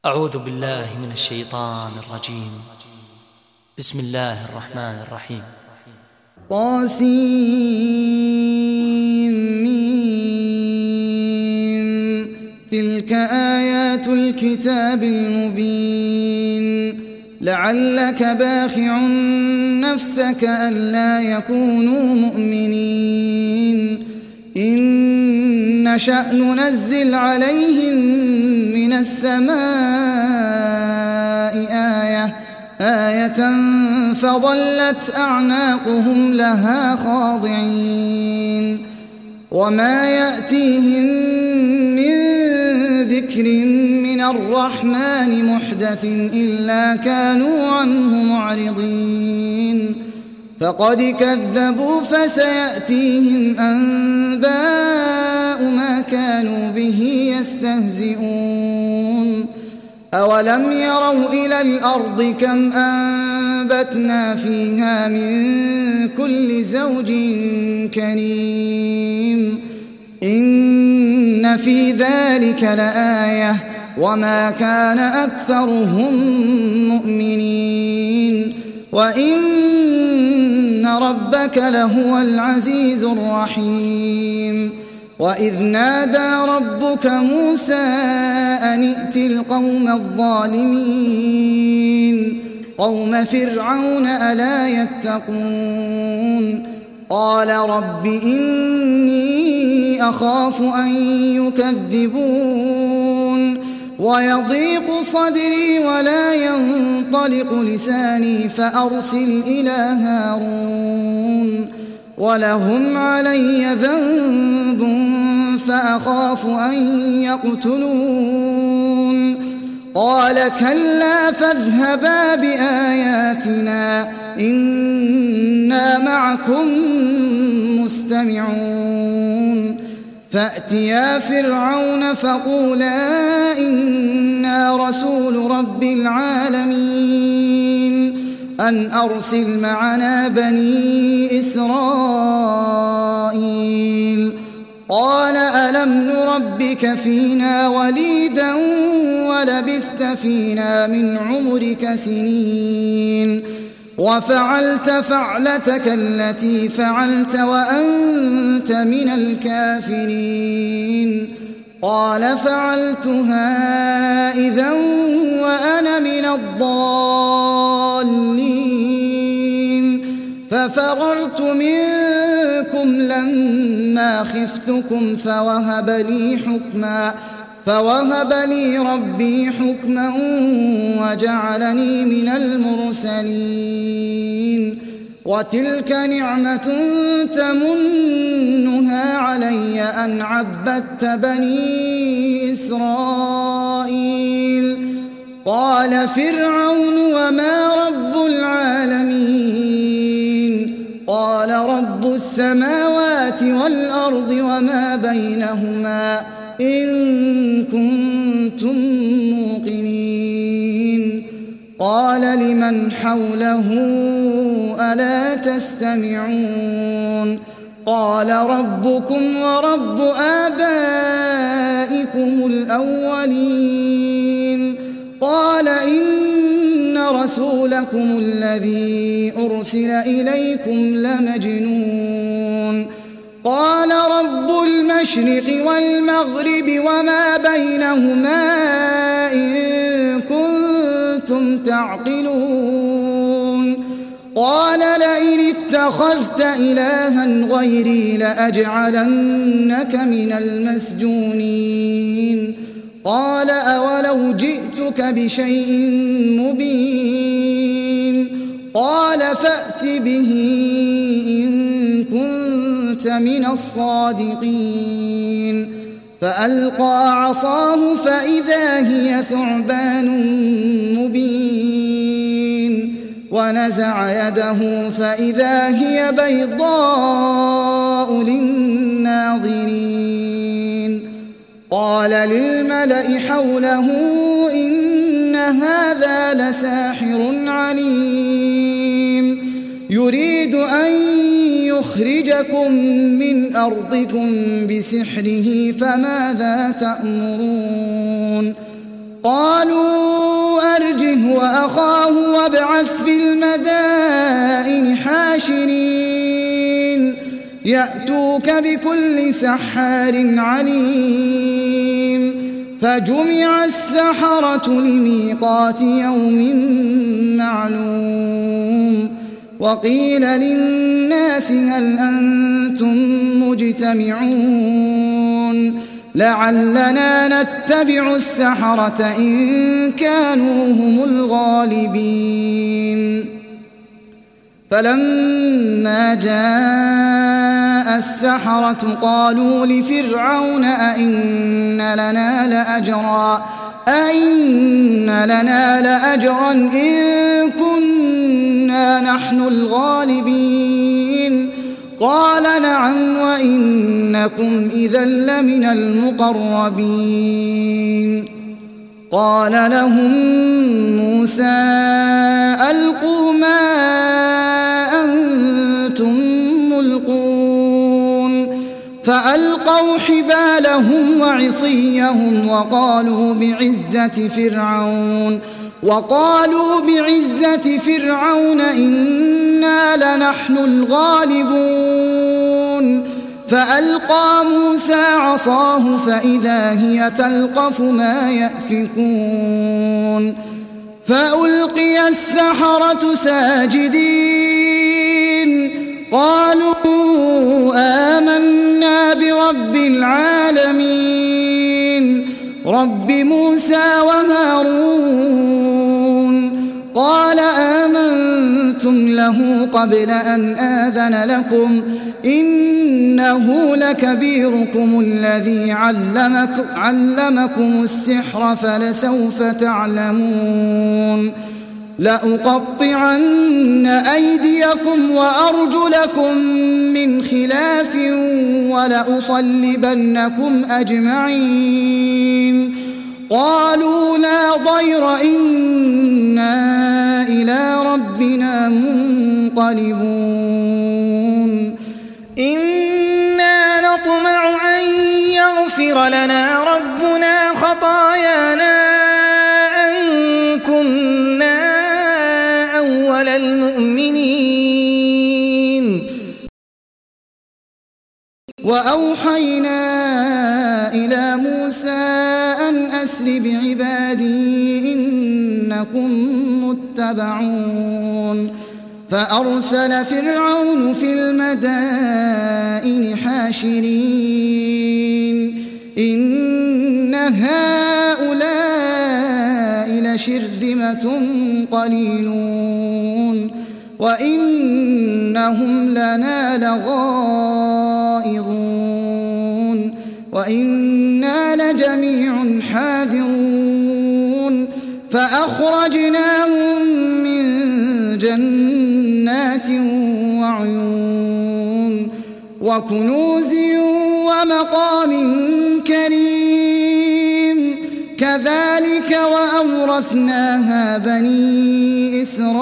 أعوذ بالله من الشيطان الرجيم. بسم الله الرحمن الرحيم. طاسيم تلك آيات الكتاب المبين لعلك باخع نفسك ألا يكونوا مؤمنين إن نشأ ننزل عليهم من السماء آية فظلت أعناقهم لها خاضعين وما يأتيهم من ذكر من الرحمن محدث إلا كانوا عنه معرضين فقد كذبوا فسيأتيهم أنباء ما كانوا به يستهزئون أولم يروا إلى الأرض كم أنبتنا فيها من كل زوج كريم إن في ذلك لآية وما كان أكثرهم مؤمنين وإن ربك لهو العزيز الرحيم وإذ نادى ربك موسى أن ائت القوم الظالمين قوم فرعون ألا يتقون قال رب إني أخاف أن يكذبون ويضيق صدري ولا ينطلق لساني فأرسل إلى هارون ولهم علي ذنب فأخاف أن يقتلون قال كلا فاذهبا بآياتنا إنا معكم مستمعون فأتيا فرعون فقولا إنا رسول رب العالمين أن أرسل معنا بني إسرائيل قال ألم نربك فينا وليدا ولبثت فينا من عمرك سنين وفعلت فعلتك التي فعلت وأنت من الكافرين قال فعلتها إذا وأنا من الضالين ففررت منكم لما خفتكم فوهب لي ربي حكما وجعلني من المرسلين وتلك نعمة تمنها علي أن عبدت بني إسرائيل قال فرعون وما رب العالمين قال رب السماوات والأرض وما بينهما إن كنتم موقنين قال لمن حوله ألا تستمعون قال ربكم ورب آبائكم الأولين قال إن رسولكم الذي أرسل إليكم لمجنون قال رب المشرق والمغرب وما بينهما إن كنتم تعقلون قال لئن اتخذت إلها غيري لأجعلنك من المسجونين قال أولو جئتك بشيء مبين قال فأت به إن كنت من الصادقين فألقى عصاه فإذا هي ثعبان مبين ونزع يده فإذا هي بيضاء للناظرين قال للملأ حوله إن هذا لساحر عليم يريد أن يخرجكم من أرضكم بسحره فماذا تأمرون قالوا وأخاه وابعث في المدائن حاشرين يأتوك بكل سحار عليم فجمع السحرة لميقات يوم معلوم وقيل للناس هل أنتم مجتمعون لعلنا نتبع السحرة إن كانوا هم الغالبين فلما جاء السحرة قالوا لفرعون أئن لنا لأجرا إن كنا نحن الغالبين قال نعم وإنكم إذا لمن المقربين قال لهم موسى ألقوا ما أنتم ملقون فألقوا حبالهم وعصيهم وقالوا بعزة فرعون إنا لنحن الغالبون فألقى موسى عصاه فإذا هي تلقف ما يأفكون فألقي السحرة ساجدين قالوا آمنا برب العالمين رب موسى وهارون قال آمنتم له قبل أن آذن لكم إنه لكبيركم الذي علمكم السحر فلسوف تعلمون لأقطعن أيديكم وأرجلكم من خلاف ولأصلبنكم أجمعين قالوا لا ضير إنا إلى ربنا منقلبون إنا نطمع أن يغفر لنا ربنا خطايانا أن كنا أول المؤمنين وأوحينا إلى موسى أن أسر بعبادي إنكم متبعون فأرسل فرعون في المدائن حاشرين إن هؤلاء لشرذمة قليلون وإنهم لنا لغائظون وإنا لجميع حاذرون فأخرجناهم من جنات وعيون وكنوز ومقام كريم كذلك وأورثناها بني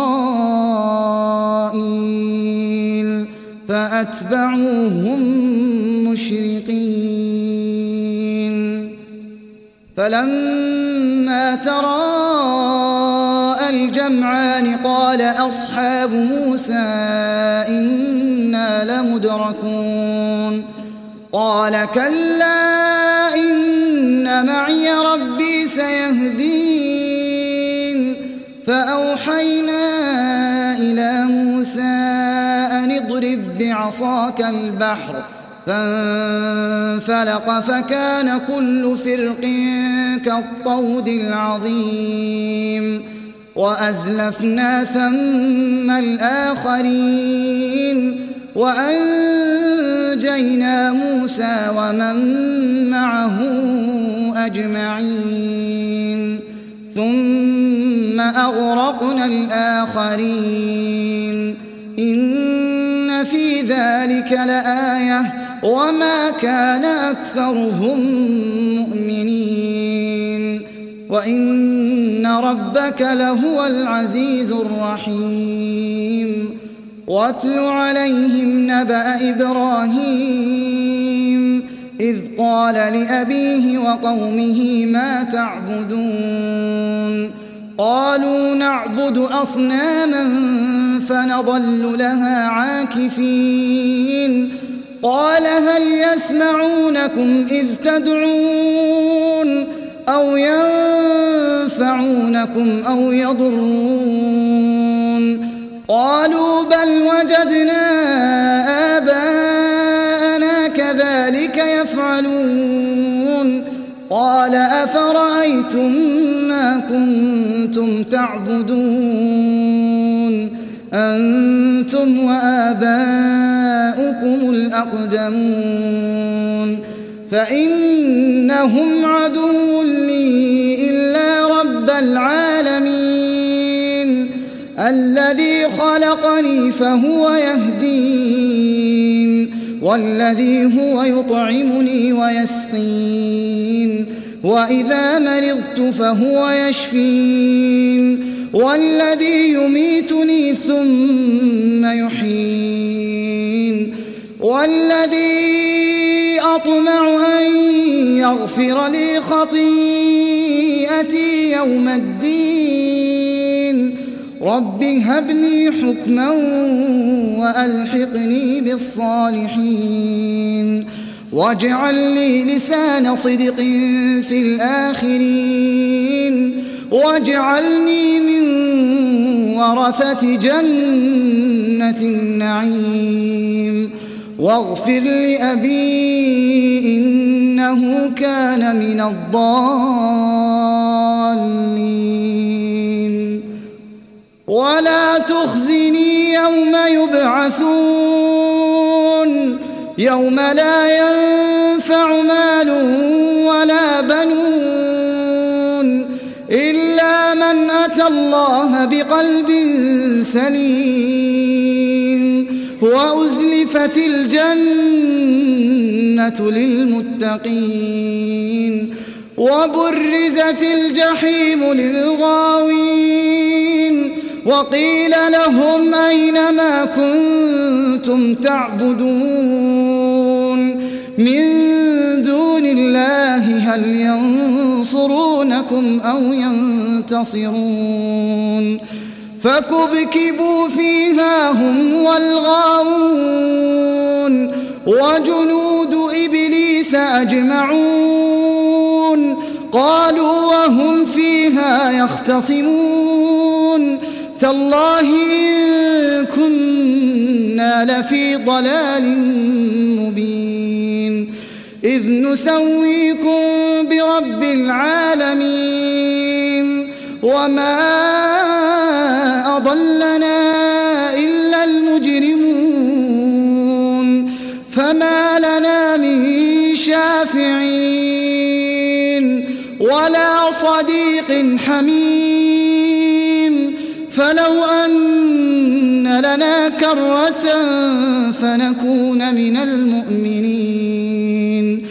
إسرائيل فأتبعوهم مشرقين فلما تراءى الجمعان قال أصحاب موسى إنا لمدركون قال كلا إن معي ربي سيهدين فأوحينا إلى موسى أن اضرب بعصاك البحر فانفلق فكان كل فرق كالطود العظيم وأزلفنا ثم الآخرين وأنجينا موسى ومن معه أجمعين ثم أغرقنا الآخرين إن في ذلك لآية وما كان أكثرهم مؤمنين وإن ربك لهو العزيز الرحيم واتل عليهم نبأ إبراهيم إذ قال لأبيه وقومه ما تعبدون قالوا نعبد نعبد أصناما فنظل لها عاكفين قال هل يسمعونكم إذ تدعون أو ينفعونكم أو يضرون قالوا بل وجدنا آباءنا كذلك يفعلون قال أفرأيتم ما كنتم تعبدون أنتم وآباؤكم الأقدمون فإنهم عدو لي إلا رب العالمين الذي خلقني فهو يهدين والذي هو يطعمني ويسقين وإذا مرضت فهو يشفين والذي يميتني ثم يحيين والذي أطمع أن يغفر لي خطيئتي يوم الدين رب هب لي حكما وألحقني بالصالحين واجعل لي لسان صدق في الآخرين واجعلني من ورثة جنة النعيم واغفر لأبي إنه كان من الضالين ولا تخزني يوم يبعثون يوم لا ينفع مال ولا بنون إلا من أتى الله بقلب سليم وأزلفت الجنة للمتقين وبرزت الجحيم للغاوين وقيل لهم أين ما كنتم تعبدون من دون الله هل ينصرونكم أو ينتصرون فكبكبوا فيها هم والغاوون وجنود إبليس أجمعون قالوا وهم فيها يختصمون تالله إن كنا لفي ضلال مبين إذ نسويكم برب العالمين وما أضلنا إلا المجرمون فما لنا من شافعين ولا صديق حميم فلو أن لنا كرة فنكون من المؤمنين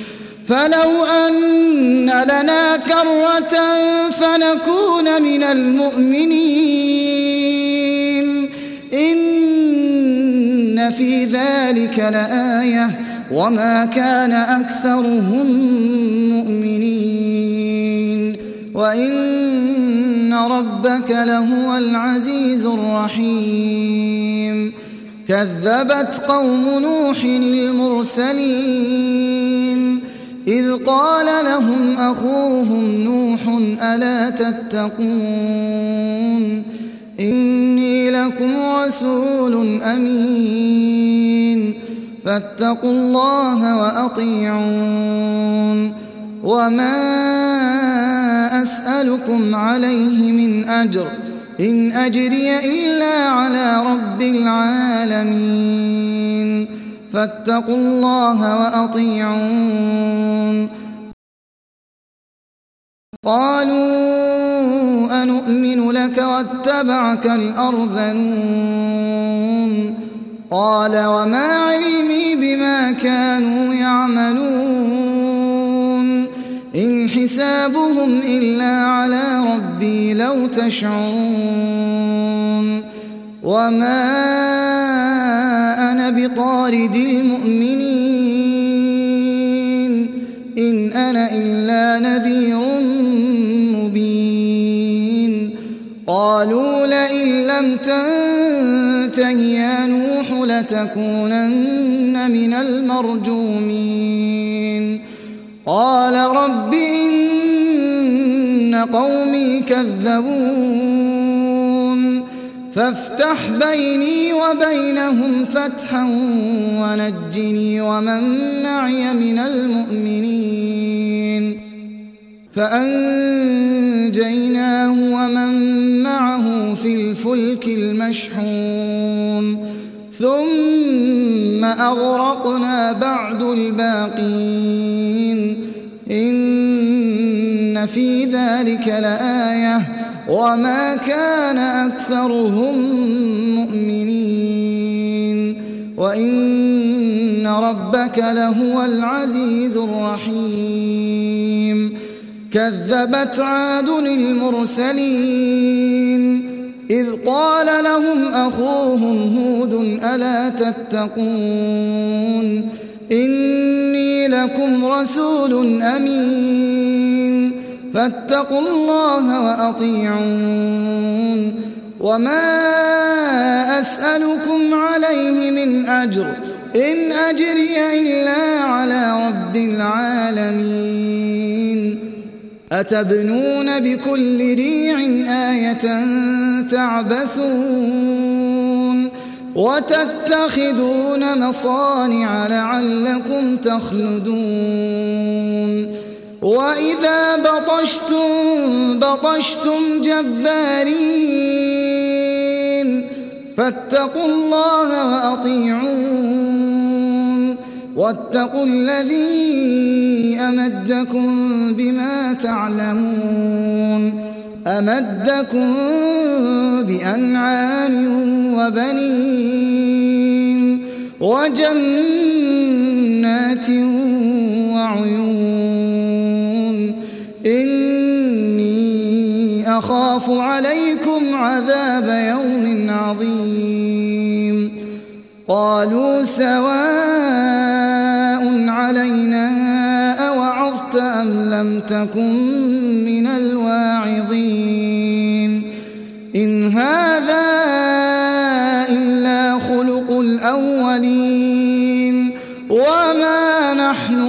إن في ذلك لآية وما كان أكثرهم مؤمنين وإن ربك لهو العزيز الرحيم كذبت قوم نوح المرسلين إذ قال لهم أخوهم نوح ألا تتقون إني لكم رسول أمين فاتقوا الله وأطيعون وما أسألكم عليه من أجر إن أجري إلا على رب العالمين فاتقوا الله وأطيعون قالوا أنؤمن لك واتبعك الأرذلون قال وما علمي بما كانوا يعملون إن حسابهم إلا على ربي لو تشعرون وما أنا بطارد المؤمنين إن أنا إلا نذير مبين قالوا لئن لم تنته يا نوح لتكونن من المرجومين قال رب إن قومي كذبون فافتح بيني وبينهم فتحا ونجني ومن معي من المؤمنين فأنجيناه ومن معه في الفلك المشحون ثم أغرقنا بعد الباقين إن في ذلك لآية وما كان أكثرهم مؤمنين وإن ربك لهو العزيز الرحيم كذبت عاد المرسلين إذ قال لهم أخوهم هود ألا تتقون إني لكم رسول أمين فاتقوا الله وأطيعون وما أسألكم عليه من أجر إن أجري إلا على رب العالمين أتبنون بكل ريع آية تعبثون وتتخذون مصانع لعلكم تخلدون وإذا بطشتم جبارين فاتقوا الله وأطيعون واتقوا الذي أمدكم بما تعلمون أمدكم بأنعام وبنين وجنات وعيون إني أخاف عليكم عذاب يوم عظيم قالوا سواء علينا أوعظت أم لم تكن من الواعظين إن هذا إلا خلق الأولين وما نحن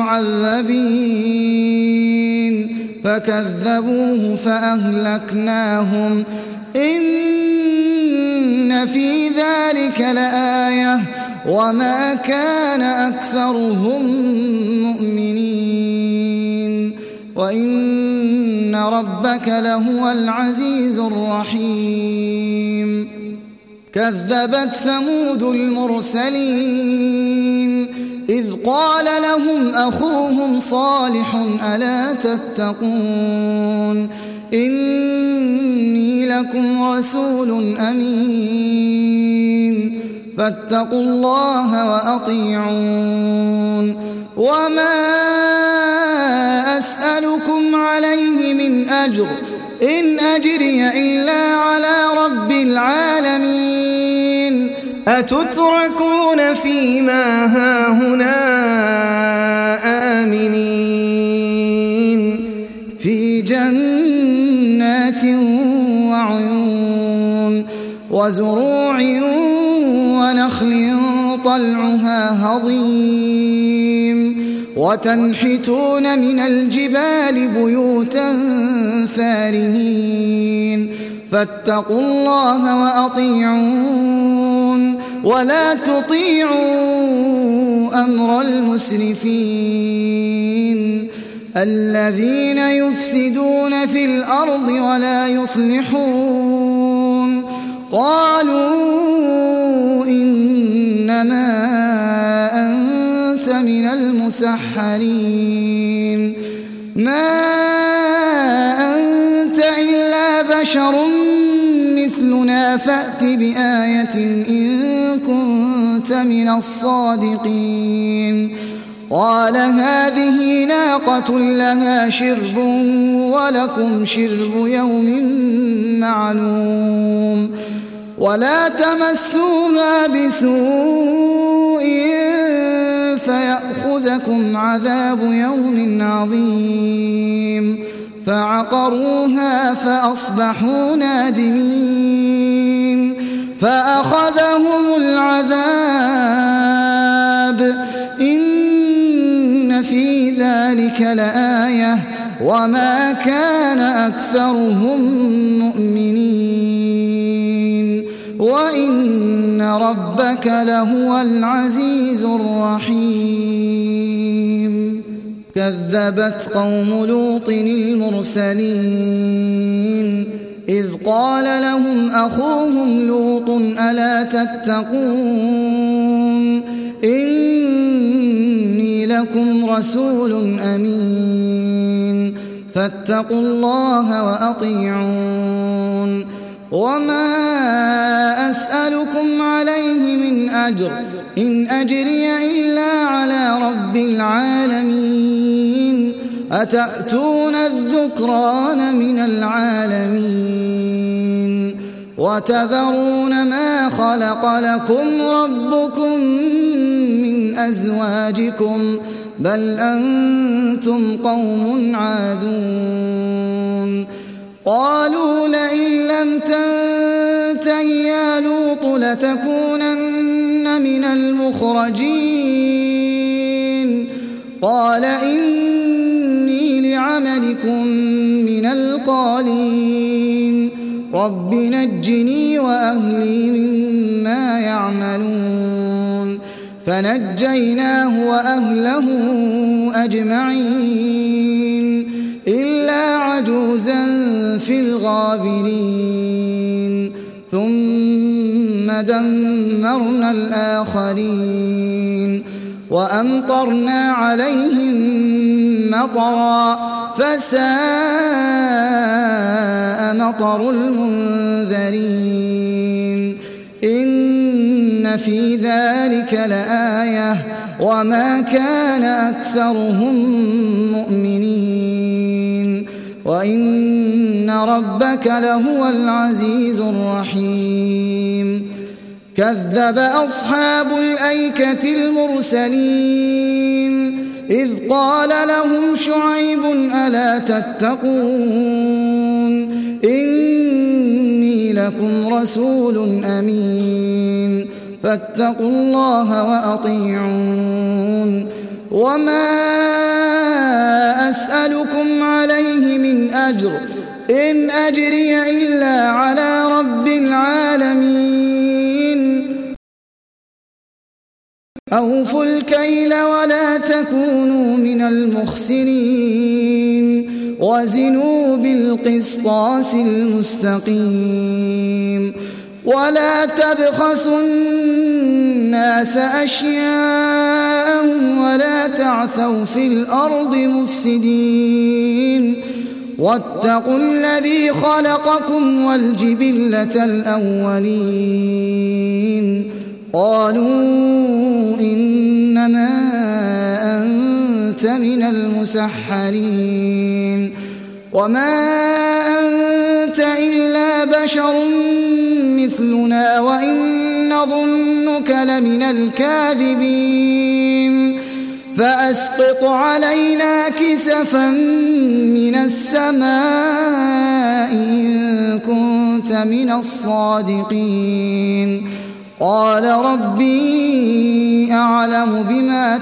بمعذبين فكذبوه فأهلكناهم إن في ذلك لآية وما كان أكثرهم مؤمنين وإن ربك لهو العزيز الرحيم كذبت ثمود المرسلين إذ قال لهم أخوهم صالح ألا تتقون إني لكم رسول أمين فاتقوا الله وأطيعون وما أسألكم عليه من أجر إن أجري إلا على رب العالمين أتتركون فيما هاهنا آمنين في جنات وعيون وزروع ونخل طلعها هضيم وتنحتون من الجبال بيوتا فارهين فاتقوا الله وأطيعون ولا تطيعوا أمر المسرفين الذين يفسدون في الأرض ولا يصلحون قالوا إنما أنت من المسحرين ما أنت إلا بشر مثلنا فأت بآية إن كنت من الصادقين قال هذه ناقة لها شرب ولكم شرب يوم معلوم ولا تمسوها بسوء فيأخذكم عذاب يوم عظيم فعقروها فأصبحوا نادمين فأخذهم العذاب إن في ذلك لآية وما كان أكثرهم مؤمنين وإن ربك لهو العزيز الرحيم كذبت قوم لوط المرسلين إذ قال لهم أخوهم لوط ألا تتقون إني لكم رسول أمين فاتقوا الله وأطيعون وما أسألكم عليه من أجر إن أجري إلا على رب العالمين أتأتون الذكران من العالمين وتذرون ما خلق لكم ربكم من أزواجكم بل أنتم قوم عادون قالوا لئن لم تنته يا لوط لتكونن من المخرجين قال إني لعملكم من القالين رب نجني وأهلي مما يعملون فنجيناه وأهله أجمعين إلا عجوزا في الغابرين ثم دمرنا الآخرين وأمطرنا عليهم مطرا فساء مطر المنذرين إن في ذلك لآية وما كان أكثرهم مؤمنين وإن ربك لهو العزيز الرحيم كذب أصحاب الأيكة المرسلين إذ قال لهم شعيب ألا تتقون إني لكم رسول أمين فاتقوا الله وأطيعون وما أسألكم عليه من أجر إن أجري إلا على رب العالمين أوفوا الكيل ولا تكونوا من المخسرين وزنوا بالقسطاس المستقيم ولا تبخسوا الناس أشياءهم ولا تعثوا في الأرض مفسدين واتقوا الذي خلقكم والجبلة الأولين قالوا إنما أنت من المسحرين وما أنت إلا بشر مثلنا وإن نظنك لمن الكاذبين فأسقط علينا كسفا من السماء إن كنت من الصادقين قال ربي أعلم بما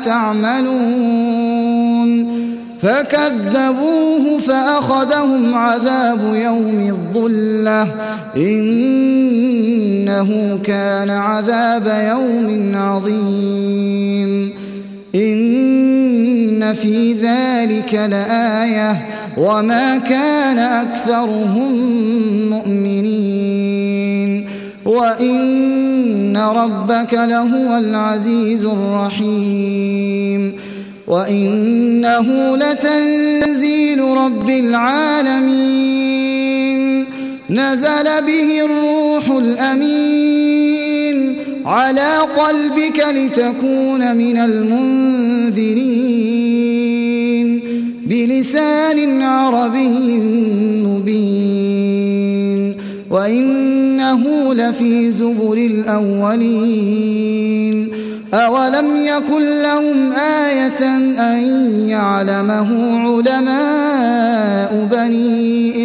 تعملون فكذبوه فأخذهم عذاب يوم الظلة إنه كان عذاب يوم عظيم إن في ذلك لآية وما كان أكثرهم مؤمنين وإن ربك لهو العزيز الرحيم وإنه لتنزيل رب العالمين نزل به الروح الأمين على قلبك لتكون من المنذرين بلسان عربي مبين وإنه لفي زبر الأولين أولم يكن لهم آية أن يعلمه علماء بني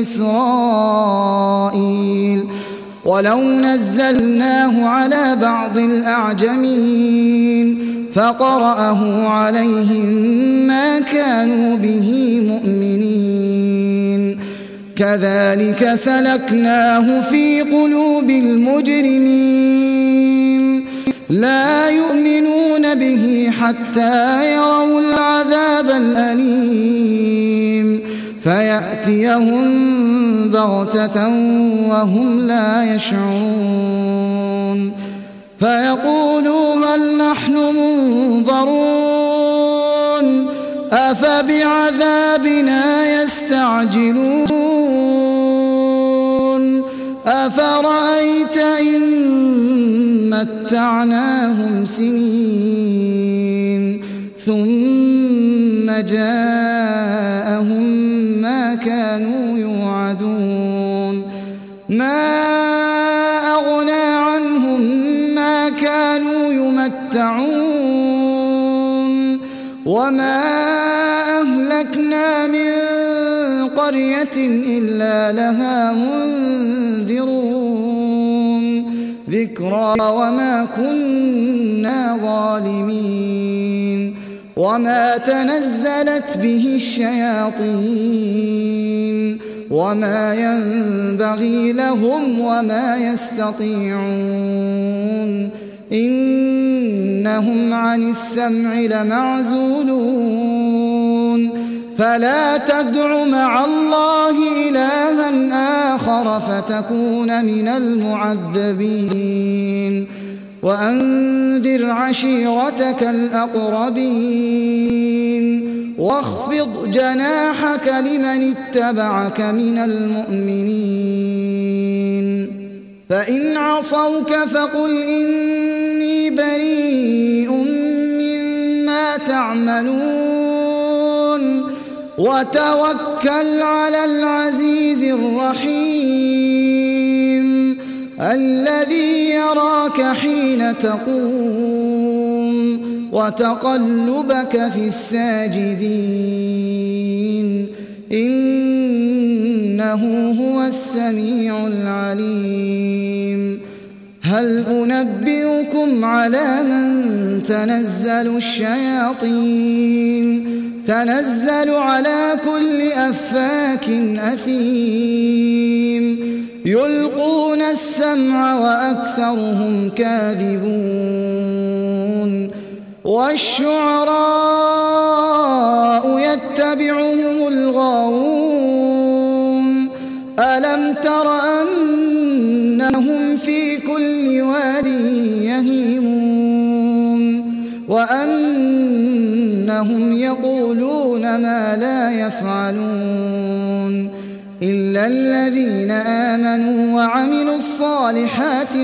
إسرائيل ولو نزلناه على بعض الأعجمين فقرأه عليهم ما كانوا به مؤمنين كذلك سلكناه في قلوب المجرمين لا يؤمنون به حتى يروا العذاب الأليم فيأتيهم بغتة وهم لا يشعرون فيقولوا هل نحن منظرون أفبعذابنا يستعجلون أفرأيت إن متعناهم سنين ثم جاءهم ما كانوا يوعدون ما أغنى عنهم ما كانوا يمتعون وما أهلكنا من قرية إلا لها منذرون ذكرى وما كنا ظالمين وما تنزلت به الشياطين وما ينبغي لهم وما يستطيعون إنهم عن السمع لمعزولون فلا تدع مع الله إلها آخر فتكون من المعذبين وأنذر عشيرتك الأقربين واخفض جناحك لمن اتبعك من المؤمنين فإن عصوك فقل إني بريء مما تعملون وتوكل على العزيز الرحيم الذي يراك حين تقوم وتقلبك في الساجدين إنه هو السميع العليم هل أنبئكم على من تنزل الشياطين تنزل على كل أفاك أثيم يلقون السمع وأكثرهم كاذبون والشعراء يتبعهم الغاوون ألم تر أنهم في كل واد يهيمون وأنهم يقولون ما لا يفعلون إلا الذين آمنوا وعملوا الصالحات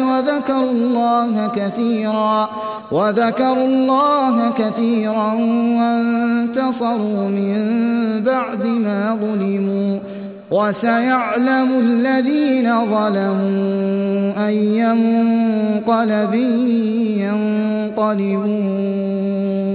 وذكروا الله كثيرا وانتصروا من بعد ما ظلموا وسيعلم الذين ظلموا أي منقلب ينقلبون